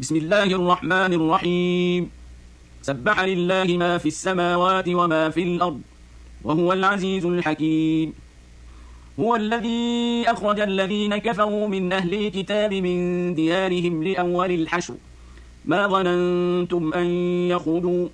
بسم الله الرحمن الرحيم. سبح لله ما في السماوات وما في الأرض وهو العزيز الحكيم. هو الذي أخرج الذين كفروا من أهل الكتاب من ديارهم لأول الحشر ما ظننتم أن يخرجوا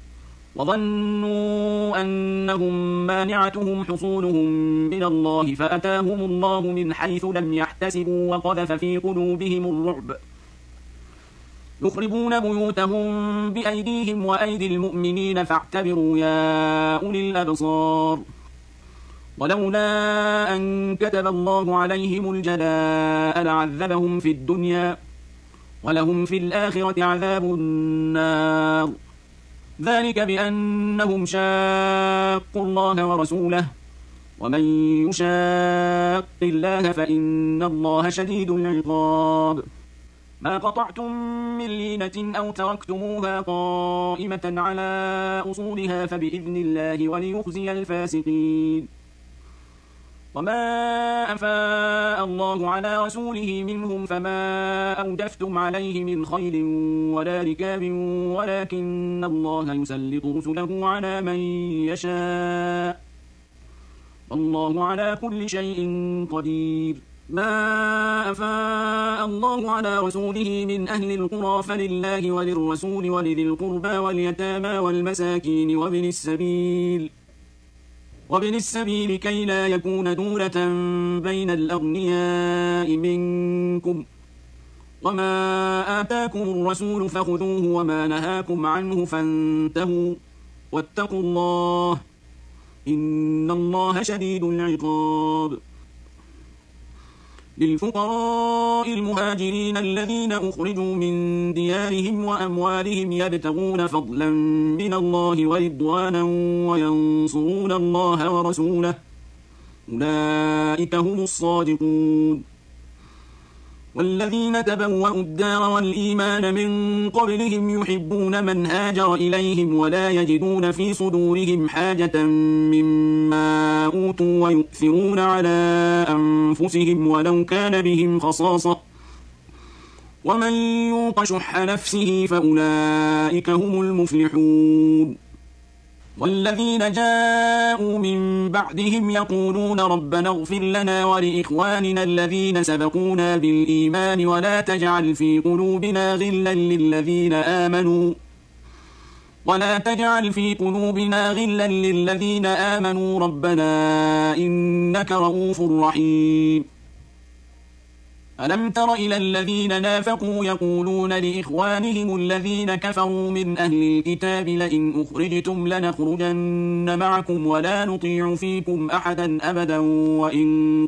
وظنوا أنهم مانعتهم حصولهم من الله فأتاهم الله من حيث لم يحتسبوا وقذف في قلوبهم الرعب يخربون بيوتهم بأيديهم وأيدي المؤمنين فاعتبروا يا أولي الأبصار. ولولا أن كتب الله عليهم الجلاء لعذبهم في الدنيا ولهم في الآخرة عذاب النار ذلك بأنهم شاقوا الله ورسوله ومن يشاق الله فإن الله شديد العقاب. ما قطعتم من لينة أو تركتموها قائمة على أصولها فبإذن الله وليخزي الفاسقين. وما أفاء الله على رسوله منهم فما أوجفتم عليه من خيل ولا ركاب ولكن الله يسلط رسله على من يشاء والله على كل شيء قدير. ما أفاء الله على رسوله من أهل القرى فلله وللرسول ولذي القربى واليتامى والمساكين وابن السبيل كي لا يكون دولة بين الأغنياء منكم وما آتاكم الرسول فخذوه وما نهاكم عنه فانتهوا واتقوا الله إن الله شديد العقاب. للفقراء المهاجرين الذين أخرجوا من ديارهم وأموالهم يبتغون فضلا من الله ورضوانا وينصرون الله ورسوله أولئك هم الصادقون. والذين تبوأوا الدار والإيمان من قبلهم يحبون من هاجر إليهم ولا يجدون في صدورهم حاجة مما أوتوا ويؤثرون على أنفسهم ولو كان بهم خصاصة ومن يوق شح نفسه فأولئك هم المفلحون. والذين جاءوا من بعدهم يقولون ربنا اغفر لنا ولإخواننا الذين سبقونا بالإيمان ولا تجعل في قلوبنا غلا للذين آمنوا ربنا إنك رؤوف رحيم. ألم تر إلى الذين نافقوا يقولون لإخوانهم الذين كفروا من أهل الكتاب لئن أخرجتم لنخرجن معكم ولا نطيع فيكم أحدا أبدا وإن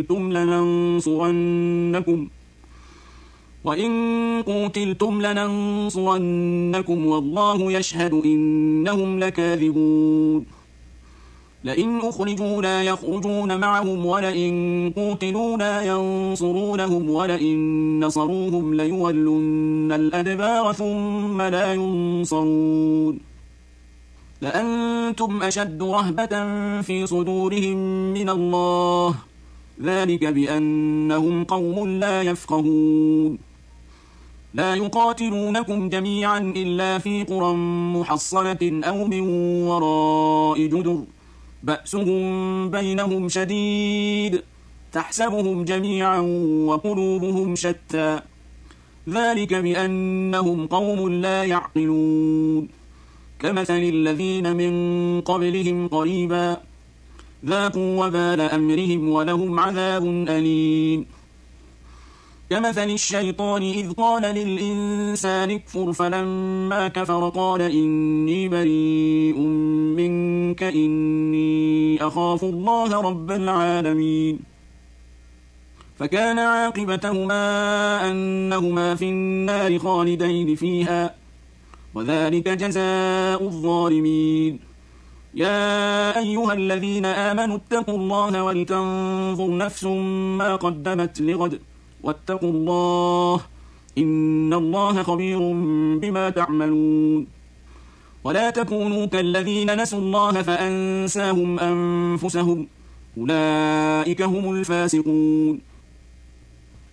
قوتلتم لننصرنكم والله يشهد إنهم لكاذبون. لئن أخرجوا لا يخرجون معهم ولئن قوتلوا لا ينصرونهم ولئن نصروهم ليولن الأدبار ثم لا ينصرون. لأنتم أشد رهبة في صدورهم من الله ذلك بأنهم قوم لا يفقهون. لا يقاتلونكم جميعا إلا في قرى محصنة أو من وراء جدر بأسهم بينهم شديد تحسبهم جميعا وقلوبهم شتى ذلك بأنهم قوم لا يعقلون. كمثل الذين من قبلهم قريبا ذاقوا وبال أمرهم ولهم عذاب أليم. كمثل الشيطان إذ قال للإنسان اكفر فلما كفر قال إني بريء منك إني أخاف الله رب العالمين. فكان عاقبتهما أنهما في النار خالدين فيها وذلك جزاء الظالمين. يا أيها الذين آمنوا اتقوا الله ولتنظر نفس ما قدمت لغد واتقوا الله إن الله خبير بما تعملون. ولا تكونوا كالذين نسوا الله فأنساهم أنفسهم أولئك هم الفاسقون.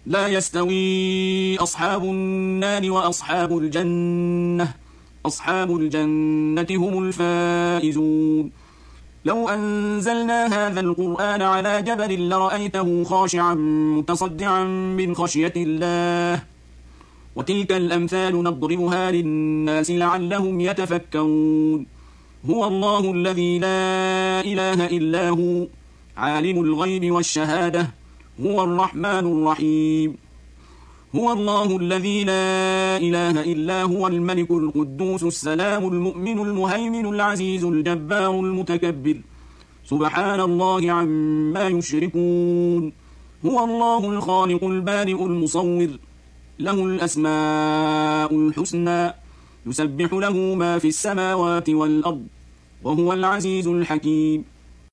لا يستوي أصحاب النار وأصحاب الجنة، أصحاب الجنة هم الفائزون. لو أنزلنا هذا القرآن على جبل لرأيته خاشعا متصدعا من خشية الله. وتلك الأمثال نضربها للناس لعلهم يتفكرون. هو الله الذي لا إله إلا هو، عالم الغيب والشهادة، هو الرحمن الرحيم. هو الله الذي لا إله إلا هو، الملك القدوس السلام المؤمن المهيمن العزيز الجبار المتكبر، سبحان الله عما يشركون. هو الله الخالق البارئ المصور، له الأسماء الحسنى، يسبح له ما في السماوات والأرض، وهو العزيز الحكيم.